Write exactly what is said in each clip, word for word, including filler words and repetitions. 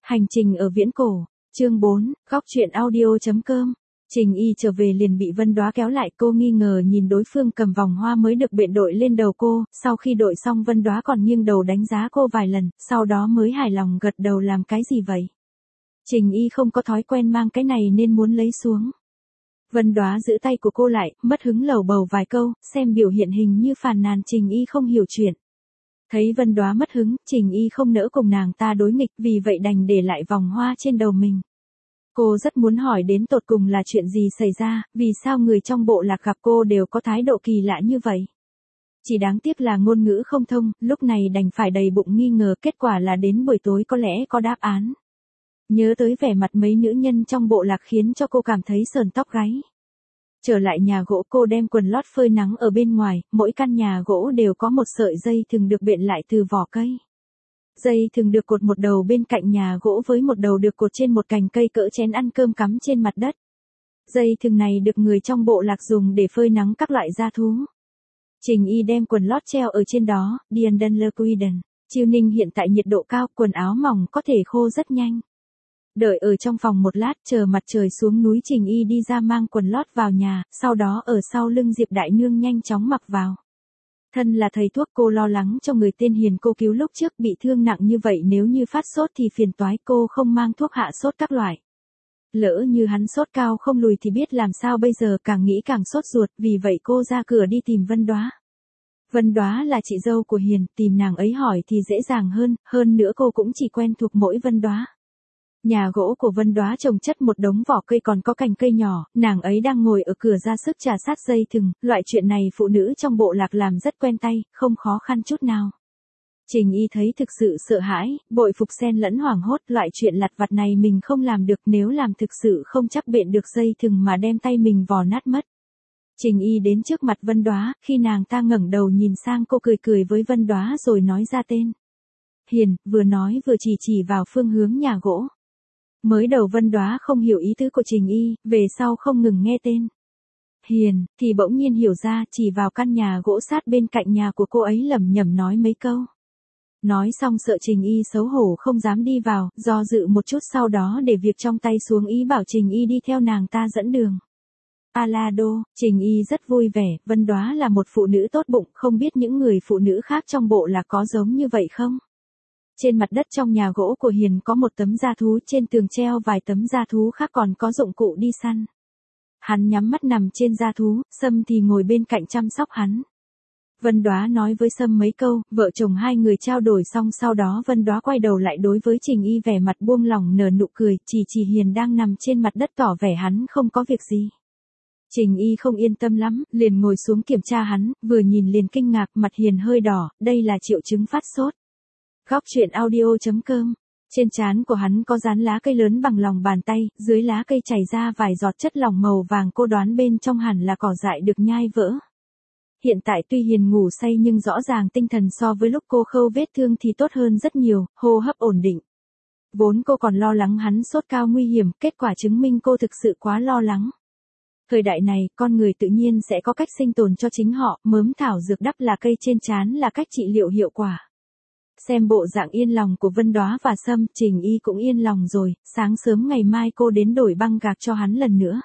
Hành trình ở viễn cổ, chương bốn, góc truyện audio chấm com. Trình Y trở về liền bị Vân Đóa kéo lại, cô nghi ngờ nhìn đối phương cầm vòng hoa mới được biện đội lên đầu cô, sau khi đội xong Vân Đóa còn nghiêng đầu đánh giá cô vài lần, sau đó mới hài lòng gật đầu. Làm cái gì vậy? Trình Y không có thói quen mang cái này nên muốn lấy xuống. Vân Đóa giữ tay của cô lại, mất hứng lầu bầu vài câu, xem biểu hiện hình như phàn nàn Trình Y không hiểu chuyện. Thấy Vân Đóa mất hứng, Trình Y không nỡ cùng nàng ta đối nghịch, vì vậy đành để lại vòng hoa trên đầu mình. Cô rất muốn hỏi đến tột cùng là chuyện gì xảy ra, vì sao người trong bộ lạc gặp cô đều có thái độ kỳ lạ như vậy. Chỉ đáng tiếc là ngôn ngữ không thông, lúc này đành phải đầy bụng nghi ngờ, kết quả là đến buổi tối có lẽ có đáp án. Nhớ tới vẻ mặt mấy nữ nhân trong bộ lạc khiến cho cô cảm thấy sờn tóc gáy. Trở lại nhà gỗ, cô đem quần lót phơi nắng ở bên ngoài, mỗi căn nhà gỗ đều có một sợi dây thừng được biện lại từ vỏ cây. Dây thừng được cột một đầu bên cạnh nhà gỗ với một đầu được cột trên một cành cây cỡ chén ăn cơm cắm trên mặt đất. Dây thừng này được người trong bộ lạc dùng để phơi nắng các loại gia thú. Trình Y đem quần lót treo ở trên đó, Điền Đân Lơ Quiden. Chiêu Ninh hiện tại nhiệt độ cao, quần áo mỏng có thể khô rất nhanh. Đợi ở trong phòng một lát, chờ mặt trời xuống núi, Trình Y đi ra mang quần lót vào nhà, sau đó ở sau lưng Diệp Đại Nương nhanh chóng mặc vào. Thân là thầy thuốc, cô lo lắng cho người tên Hiền cô cứu lúc trước bị thương nặng như vậy, nếu như phát sốt thì phiền toái, cô không mang thuốc hạ sốt các loại. Lỡ như hắn sốt cao không lùi thì biết làm sao bây giờ, càng nghĩ càng sốt ruột, vì vậy cô ra cửa đi tìm Vân Đóa. Vân Đóa là chị dâu của Hiền, tìm nàng ấy hỏi thì dễ dàng hơn, hơn nữa cô cũng chỉ quen thuộc mỗi Vân Đóa. Nhà gỗ của Vân Đóa trồng chất một đống vỏ cây còn có cành cây nhỏ, nàng ấy đang ngồi ở cửa ra sức chà sát dây thừng, loại chuyện này phụ nữ trong bộ lạc làm rất quen tay, không khó khăn chút nào. Trình Y thấy thực sự sợ hãi, bội phục xen lẫn hoảng hốt, loại chuyện lặt vặt này mình không làm được, nếu làm thực sự không chắc biện được dây thừng mà đem tay mình vò nát mất. Trình Y đến trước mặt Vân Đóa, khi nàng ta ngẩng đầu nhìn sang cô cười cười với Vân Đóa rồi nói ra tên. Hiền, vừa nói vừa chỉ chỉ vào phương hướng nhà gỗ. Mới đầu Vân Đóa không hiểu ý tứ của Trình Y, về sau không ngừng nghe tên Hiền, thì bỗng nhiên hiểu ra, chỉ vào căn nhà gỗ sát bên cạnh nhà của cô ấy lẩm nhẩm nói mấy câu. Nói xong sợ Trình Y xấu hổ không dám đi vào, do dự một chút sau đó để việc trong tay xuống, ý bảo Trình Y đi theo nàng ta dẫn đường. Alado, Trình Y rất vui vẻ, Vân Đóa là một phụ nữ tốt bụng, không biết những người phụ nữ khác trong bộ là có giống như vậy không? Trên mặt đất trong nhà gỗ của Hiền có một tấm da thú, trên tường treo vài tấm da thú khác, còn có dụng cụ đi săn. Hắn nhắm mắt nằm trên da thú, Sâm thì ngồi bên cạnh chăm sóc hắn. Vân Đóa nói với Sâm mấy câu, vợ chồng hai người trao đổi xong, sau đó Vân Đóa quay đầu lại đối với Trình Y vẻ mặt buông lỏng nở nụ cười, chỉ chỉ Hiền đang nằm trên mặt đất tỏ vẻ hắn không có việc gì. Trình Y không yên tâm lắm, liền ngồi xuống kiểm tra hắn, vừa nhìn liền kinh ngạc, mặt Hiền hơi đỏ, đây là triệu chứng phát sốt. Góc truyện audio chấm com. Trên trán của hắn có dán lá cây lớn bằng lòng bàn tay, dưới lá cây chảy ra vài giọt chất lỏng màu vàng, cô đoán bên trong hẳn là cỏ dại được nhai vỡ. Hiện tại tuy Hiền ngủ say nhưng rõ ràng tinh thần so với lúc cô khâu vết thương thì tốt hơn rất nhiều, hô hấp ổn định. Vốn cô còn lo lắng hắn sốt cao nguy hiểm, kết quả chứng minh cô thực sự quá lo lắng. Thời đại này, con người tự nhiên sẽ có cách sinh tồn cho chính họ, mớm thảo dược đắp lá cây trên trán là cách trị liệu hiệu quả. Xem bộ dạng yên lòng của Vân Đóa và Sâm, Trình Y cũng yên lòng rồi, sáng sớm ngày mai cô đến đổi băng gạc cho hắn lần nữa.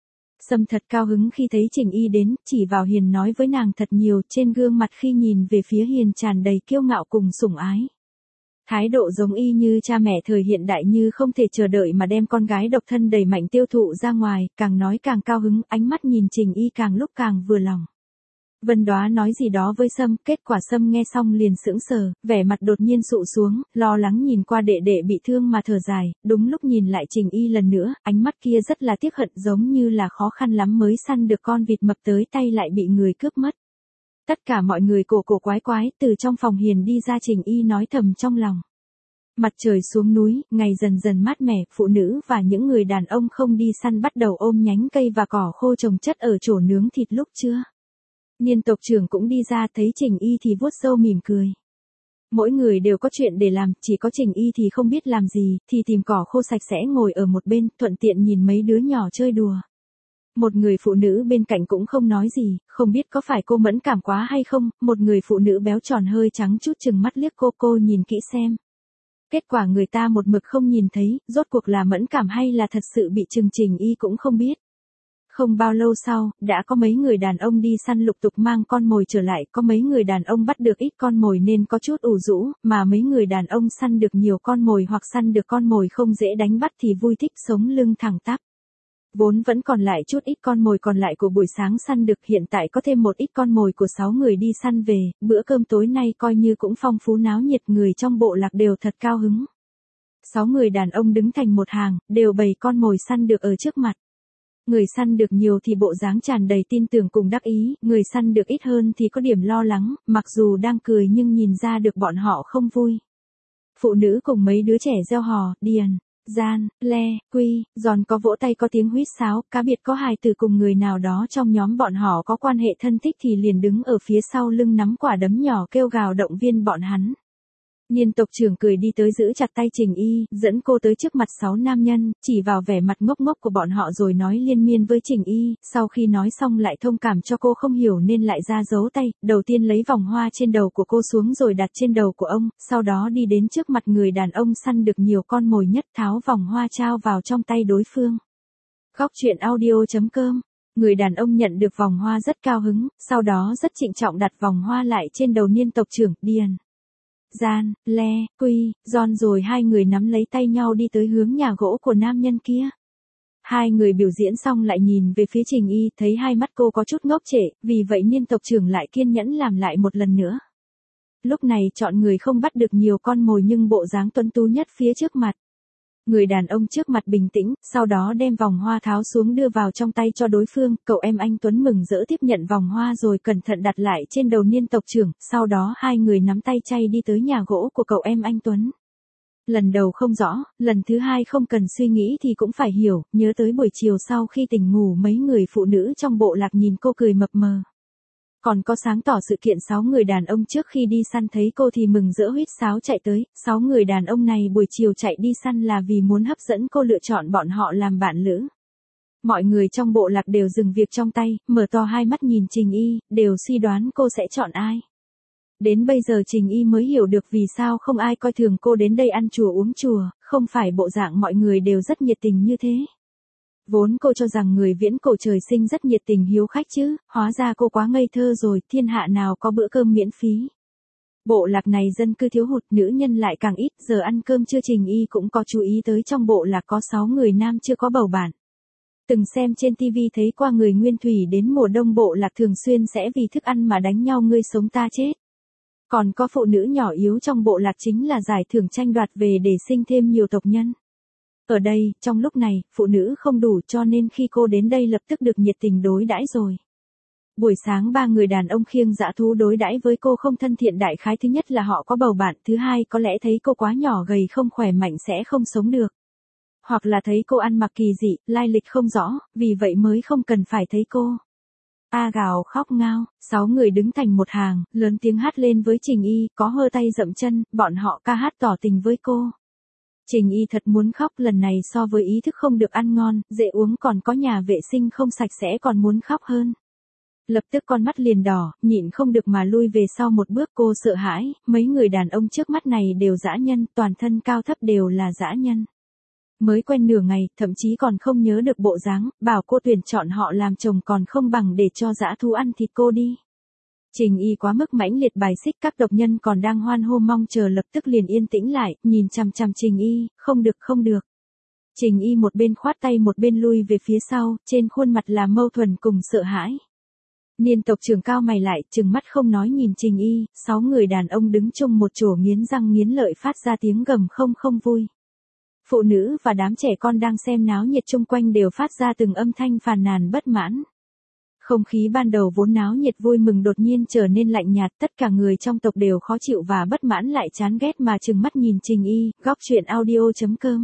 Sâm thật cao hứng khi thấy Trình Y đến, chỉ vào Hiền nói với nàng thật nhiều, trên gương mặt khi nhìn về phía Hiền tràn đầy kiêu ngạo cùng sủng ái. Thái độ giống y như cha mẹ thời hiện đại, như không thể chờ đợi mà đem con gái độc thân đầy mạnh tiêu thụ ra ngoài, càng nói càng cao hứng, ánh mắt nhìn Trình Y càng lúc càng vừa lòng. Vân Đóa nói gì đó với Sâm, kết quả Sâm nghe xong liền sững sờ, vẻ mặt đột nhiên sụ xuống, lo lắng nhìn qua đệ đệ bị thương mà thở dài, đúng lúc nhìn lại Trình Y lần nữa, ánh mắt kia rất là tiếc hận, giống như là khó khăn lắm mới săn được con vịt mập tới tay lại bị người cướp mất. Tất cả mọi người cổ cổ quái quái, từ trong phòng Hiền đi ra, Trình Y nói thầm trong lòng. Mặt trời xuống núi, ngày dần dần mát mẻ, phụ nữ và những người đàn ông không đi săn bắt đầu ôm nhánh cây và cỏ khô trồng chất ở chỗ nướng thịt lúc trưa. Niên tộc trưởng cũng đi ra, thấy Trình Y thì vuốt râu mỉm cười. Mỗi người đều có chuyện để làm, chỉ có Trình Y thì không biết làm gì, thì tìm cỏ khô sạch sẽ ngồi ở một bên, thuận tiện nhìn mấy đứa nhỏ chơi đùa. Một người phụ nữ bên cạnh cũng không nói gì, không biết có phải cô mẫn cảm quá hay không, một người phụ nữ béo tròn hơi trắng chút chừng mắt liếc cô, cô nhìn kỹ xem. Kết quả người ta một mực không nhìn thấy, rốt cuộc là mẫn cảm hay là thật sự bị trừng Trình Y cũng không biết. Không bao lâu sau, đã có mấy người đàn ông đi săn lục tục mang con mồi trở lại, có mấy người đàn ông bắt được ít con mồi nên có chút ủ rũ, mà mấy người đàn ông săn được nhiều con mồi hoặc săn được con mồi không dễ đánh bắt thì vui thích sống lưng thẳng tắp. Vốn vẫn còn lại chút ít con mồi còn lại của buổi sáng săn được, hiện tại có thêm một ít con mồi của sáu người đi săn về, bữa cơm tối nay coi như cũng phong phú náo nhiệt, người trong bộ lạc đều thật cao hứng. Sáu người đàn ông đứng thành một hàng, đều bày con mồi săn được ở trước mặt. Người săn được nhiều thì bộ dáng tràn đầy tin tưởng cùng đắc ý, người săn được ít hơn thì có điểm lo lắng, mặc dù đang cười nhưng nhìn ra được bọn họ không vui. Phụ nữ cùng mấy đứa trẻ reo hò, điền, gian, le, quy, giòn có vỗ tay có tiếng huýt sáo, cá biệt có hài tử cùng người nào đó trong nhóm bọn họ có quan hệ thân thích thì liền đứng ở phía sau lưng nắm quả đấm nhỏ kêu gào động viên bọn hắn. Niên tộc trưởng cười đi tới giữ chặt tay Trình Y, dẫn cô tới trước mặt sáu nam nhân, chỉ vào vẻ mặt ngốc ngốc của bọn họ rồi nói liên miên với Trình Y, sau khi nói xong lại thông cảm cho cô không hiểu nên lại ra giấu tay, đầu tiên lấy vòng hoa trên đầu của cô xuống rồi đặt trên đầu của ông, sau đó đi đến trước mặt người đàn ông săn được nhiều con mồi nhất tháo vòng hoa trao vào trong tay đối phương. Góc truyện audio chấm com. Người đàn ông nhận được vòng hoa rất cao hứng, sau đó rất trịnh trọng đặt vòng hoa lại trên đầu niên tộc trưởng, điền. Gian, le, quy, giòn rồi hai người nắm lấy tay nhau đi tới hướng nhà gỗ của nam nhân kia. Hai người biểu diễn xong lại nhìn về phía Trình Y, thấy hai mắt cô có chút ngốc trệ, vì vậy niên tộc trưởng lại kiên nhẫn làm lại một lần nữa. Lúc này chọn người không bắt được nhiều con mồi nhưng bộ dáng tuấn tú nhất phía trước mặt. Người đàn ông trước mặt bình tĩnh, sau đó đem vòng hoa tháo xuống đưa vào trong tay cho đối phương, cậu em anh Tuấn mừng rỡ tiếp nhận vòng hoa rồi cẩn thận đặt lại trên đầu niên tộc trưởng, sau đó hai người nắm tay chay đi tới nhà gỗ của cậu em anh Tuấn. Lần đầu không rõ, lần thứ hai không cần suy nghĩ thì cũng phải hiểu, nhớ tới buổi chiều sau khi tỉnh ngủ mấy người phụ nữ trong bộ lạc nhìn cô cười mập mờ. Còn có sáng tỏ sự kiện sáu người đàn ông trước khi đi săn thấy cô thì mừng rỡ huýt sáo chạy tới, sáu người đàn ông này buổi chiều chạy đi săn là vì muốn hấp dẫn cô lựa chọn bọn họ làm bạn lữ. Mọi người trong bộ lạc đều dừng việc trong tay, mở to hai mắt nhìn Trình Y, đều suy đoán cô sẽ chọn ai. Đến bây giờ Trình Y mới hiểu được vì sao không ai coi thường cô đến đây ăn chùa uống chùa, không phải bộ dạng mọi người đều rất nhiệt tình như thế. Vốn cô cho rằng người viễn cổ trời sinh rất nhiệt tình hiếu khách chứ, hóa ra cô quá ngây thơ rồi, thiên hạ nào có bữa cơm miễn phí. Bộ lạc này dân cư thiếu hụt, nữ nhân lại càng ít, giờ ăn cơm trưa Trình Y cũng có chú ý tới trong bộ lạc có sáu người nam chưa có bầu bạn. Từng xem trên ti vi thấy qua người nguyên thủy đến mùa đông bộ lạc thường xuyên sẽ vì thức ăn mà đánh nhau ngươi sống ta chết. Còn có phụ nữ nhỏ yếu trong bộ lạc chính là giải thưởng tranh đoạt về để sinh thêm nhiều tộc nhân. Ở đây, trong lúc này, phụ nữ không đủ cho nên khi cô đến đây lập tức được nhiệt tình đối đãi rồi. Buổi sáng ba người đàn ông khiêng dã thú đối đãi với cô không thân thiện, đại khái thứ nhất là họ có bầu bạn, thứ hai có lẽ thấy cô quá nhỏ gầy không khỏe mạnh sẽ không sống được. Hoặc là thấy cô ăn mặc kỳ dị, lai lịch không rõ, vì vậy mới không cần phải thấy cô. A gào khóc ngao, sáu người đứng thành một hàng, lớn tiếng hát lên với Trình Y, có hơ tay dậm chân, bọn họ ca hát tỏ tình với cô. Trình Y thật muốn khóc, lần này so với ý thức không được ăn ngon, dễ uống còn có nhà vệ sinh không sạch sẽ còn muốn khóc hơn. Lập tức con mắt liền đỏ, nhịn không được mà lui về sau một bước, cô sợ hãi, mấy người đàn ông trước mắt này đều dã nhân, toàn thân cao thấp đều là dã nhân. Mới quen nửa ngày, thậm chí còn không nhớ được bộ dáng, bảo cô tuyển chọn họ làm chồng còn không bằng để cho dã thú ăn thịt cô đi. Trình Y quá mức mãnh liệt bài xích, các độc nhân còn đang hoan hô mong chờ lập tức liền yên tĩnh lại, nhìn chằm chằm Trình Y, không được không được. Trình Y một bên khoát tay một bên lui về phía sau, trên khuôn mặt là mâu thuẫn cùng sợ hãi. Niên tộc trưởng cao mày lại, trừng mắt không nói nhìn Trình Y, sáu người đàn ông đứng chung một chỗ nghiến răng nghiến lợi phát ra tiếng gầm không không vui. Phụ nữ và đám trẻ con đang xem náo nhiệt chung quanh đều phát ra từng âm thanh phàn nàn bất mãn. Không khí ban đầu vốn náo nhiệt vui mừng đột nhiên trở nên lạnh nhạt, tất cả người trong tộc đều khó chịu và bất mãn lại chán ghét mà trừng mắt nhìn Trình Y, góc truyện audio chấm com.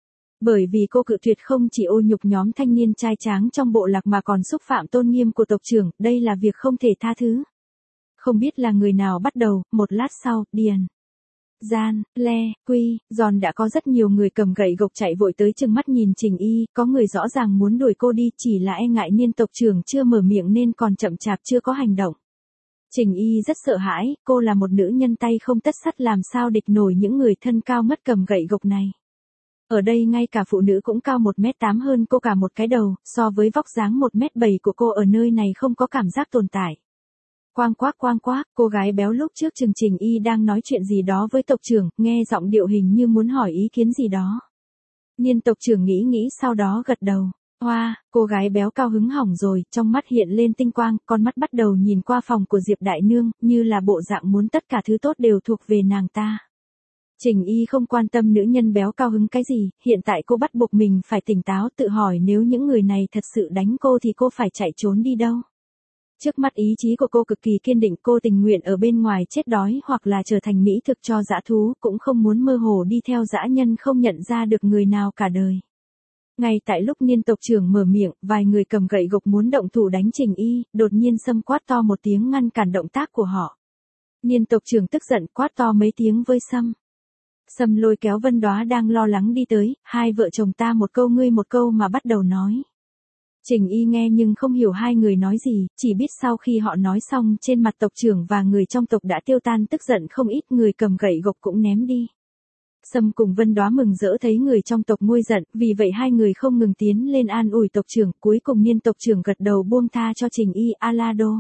Bởi vì cô cự tuyệt không chỉ ô nhục nhóm thanh niên trai tráng trong bộ lạc mà còn xúc phạm tôn nghiêm của tộc trưởng, đây là việc không thể tha thứ. Không biết là người nào bắt đầu, một lát sau, điền. Gian, le, quy, giòn đã có rất nhiều người cầm gậy gộc chạy vội tới trừng mắt nhìn Trình Y, có người rõ ràng muốn đuổi cô đi chỉ là e ngại niên tộc trưởng chưa mở miệng nên còn chậm chạp chưa có hành động. Trình Y rất sợ hãi, cô là một nữ nhân tay không tất sắt làm sao địch nổi những người thân cao ngất cầm gậy gộc này. Ở đây ngay cả phụ nữ cũng cao một mét tám hơn cô cả một cái đầu, so với vóc dáng một mét bảy của cô ở nơi này không có cảm giác tồn tại. Quang quác quang quác, cô gái béo lúc trước chừng Trình Y đang nói chuyện gì đó với tộc trưởng, nghe giọng điệu hình như muốn hỏi ý kiến gì đó. Niên tộc trưởng nghĩ nghĩ sau đó gật đầu. Hoa, wow, cô gái béo cao hứng hỏng rồi, trong mắt hiện lên tinh quang, con mắt bắt đầu nhìn qua phòng của Diệp Đại Nương, như là bộ dạng muốn tất cả thứ tốt đều thuộc về nàng ta. Trình Y không quan tâm nữ nhân béo cao hứng cái gì, hiện tại cô bắt buộc mình phải tỉnh táo tự hỏi nếu những người này thật sự đánh cô thì cô phải chạy trốn đi đâu. Trước mắt ý chí của cô cực kỳ kiên định, cô tình nguyện ở bên ngoài chết đói hoặc là trở thành mỹ thực cho dã thú, cũng không muốn mơ hồ đi theo dã nhân không nhận ra được người nào cả đời. Ngay tại lúc Niên tộc trưởng mở miệng, vài người cầm gậy gộc muốn động thủ đánh Trình Y, đột nhiên Sâm quát to một tiếng ngăn cản động tác của họ. Niên tộc trưởng tức giận quát to mấy tiếng với Sâm. Sâm lôi kéo Vân Đóa đang lo lắng đi tới, hai vợ chồng ta một câu ngươi một câu mà bắt đầu nói. Trình Y nghe nhưng không hiểu hai người nói gì, chỉ biết sau khi họ nói xong trên mặt tộc trưởng và người trong tộc đã tiêu tan tức giận không ít, người cầm gậy gộc cũng ném đi. Sâm cùng Vân Đóa mừng rỡ thấy người trong tộc nguôi giận, vì vậy hai người không ngừng tiến lên an ủi tộc trưởng, cuối cùng Niên tộc trưởng gật đầu buông tha cho Trình Y Alado.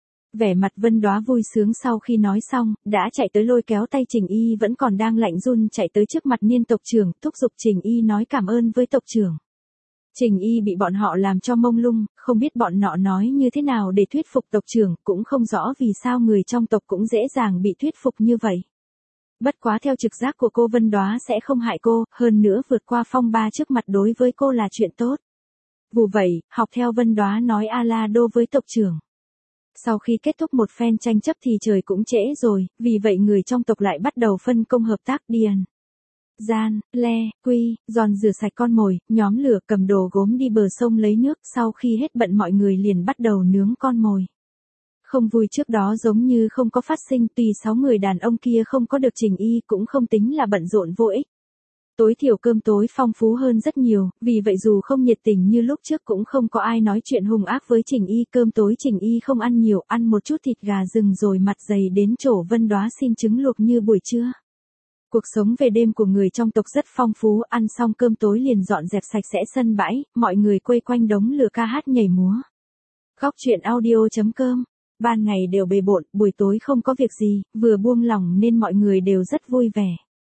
Vẻ mặt Vân Đóa vui sướng sau khi nói xong, đã chạy tới lôi kéo tay Trình Y vẫn còn đang lạnh run chạy tới trước mặt Niên tộc trưởng, thúc giục Trình Y nói cảm ơn với tộc trưởng. Trình Y bị bọn họ làm cho mông lung, không biết bọn họ nói như thế nào để thuyết phục tộc trưởng, cũng không rõ vì sao người trong tộc cũng dễ dàng bị thuyết phục như vậy. Bất quá theo trực giác của cô, Vân Đóa sẽ không hại cô, hơn nữa vượt qua phong ba trước mặt đối với cô là chuyện tốt. Vì vậy, học theo Vân Đóa nói Alado với tộc trưởng. Sau khi kết thúc một phen tranh chấp thì trời cũng trễ rồi, vì vậy người trong tộc lại bắt đầu phân công hợp tác điền. Gian, Le, Quy, giòn rửa sạch con mồi, nhóm lửa cầm đồ gốm đi bờ sông lấy nước, sau khi hết bận mọi người liền bắt đầu nướng con mồi. Không vui trước đó giống như không có phát sinh, tùy sáu người đàn ông kia không có được Trình Y cũng không tính là bận rộn vô ích. Tối thiểu cơm tối phong phú hơn rất nhiều, vì vậy dù không nhiệt tình như lúc trước cũng không có ai nói chuyện hung ác với Trình Y. Cơm tối Trình Y không ăn nhiều, ăn một chút thịt gà rừng rồi mặt dày đến chỗ Vân Đóa xin trứng luộc như buổi trưa. Cuộc sống về đêm của người trong tộc rất phong phú, ăn xong cơm tối liền dọn dẹp sạch sẽ sân bãi, mọi người quây quanh đống lửa ca hát nhảy múa. Góc truyện audio chấm com. Ban ngày đều bề bộn, buổi tối không có việc gì, vừa buông lỏng nên mọi người đều rất vui vẻ.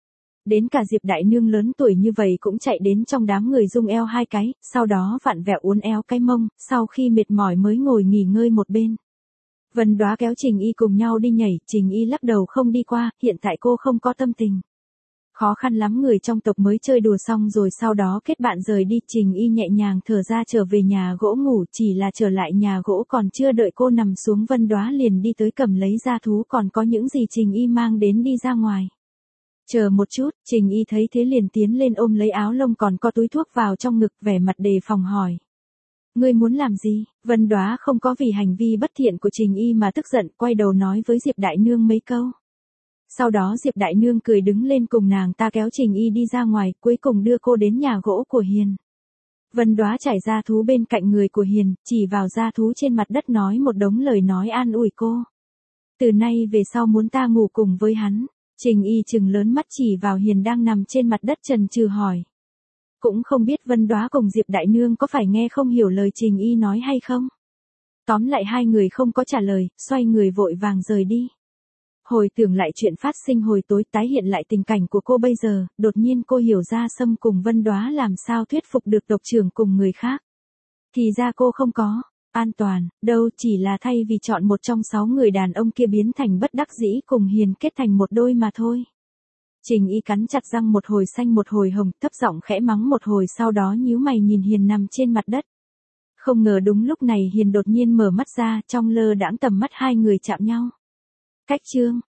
Đến cả Diệp Đại Nương lớn tuổi như vậy cũng chạy đến trong đám người rung eo hai cái, sau đó vặn vẹo uốn éo cái mông, sau khi mệt mỏi mới ngồi nghỉ ngơi một bên. Vân Đóa kéo Trình Y cùng nhau đi nhảy, Trình Y lắc đầu không đi qua, hiện tại cô không có tâm tình. Khó khăn lắm người trong tộc mới chơi đùa xong rồi sau đó kết bạn rời đi, Trình Y nhẹ nhàng thở ra trở về nhà gỗ ngủ, chỉ là trở lại nhà gỗ còn chưa đợi cô nằm xuống Vân Đóa liền đi tới cầm lấy gia thú còn có những gì Trình Y mang đến đi ra ngoài. Chờ một chút, Trình Y thấy thế liền tiến lên ôm lấy áo lông còn có túi thuốc vào trong ngực, vẻ mặt đề phòng hỏi. Ngươi muốn làm gì? Vân Đóa không có vì hành vi bất thiện của Trình Y mà tức giận, quay đầu nói với Diệp Đại Nương mấy câu. Sau đó Diệp Đại Nương cười đứng lên cùng nàng ta kéo Trình Y đi ra ngoài, cuối cùng đưa cô đến nhà gỗ của Hiền. Vân Đóa trải gia thú bên cạnh người của Hiền, chỉ vào gia thú trên mặt đất nói một đống lời nói an ủi cô. Từ nay về sau muốn ta ngủ cùng với hắn. Trình Y trừng lớn mắt chỉ vào Hiền đang nằm trên mặt đất trần trừ hỏi. Cũng không biết Vân Đóa cùng Diệp Đại Nương có phải nghe không hiểu lời Trình Y nói hay không. Tóm lại hai người không có trả lời, xoay người vội vàng rời đi. Hồi tưởng lại chuyện phát sinh hồi tối, tái hiện lại tình cảnh của cô bây giờ, đột nhiên cô hiểu ra Sâm cùng Vân Đóa làm sao thuyết phục được tộc trưởng cùng người khác. Thì ra cô không có an toàn đâu, chỉ là thay vì chọn một trong sáu người đàn ông kia biến thành bất đắc dĩ cùng Hiền kết thành một đôi mà thôi. Trình Y cắn chặt răng một hồi xanh một hồi hồng, thấp giọng khẽ mắng một hồi sau đó nhíu mày nhìn Hiền nằm trên mặt đất. Không ngờ đúng lúc này Hiền đột nhiên mở mắt ra, trong lơ đãng tầm mắt hai người chạm nhau. Cách chương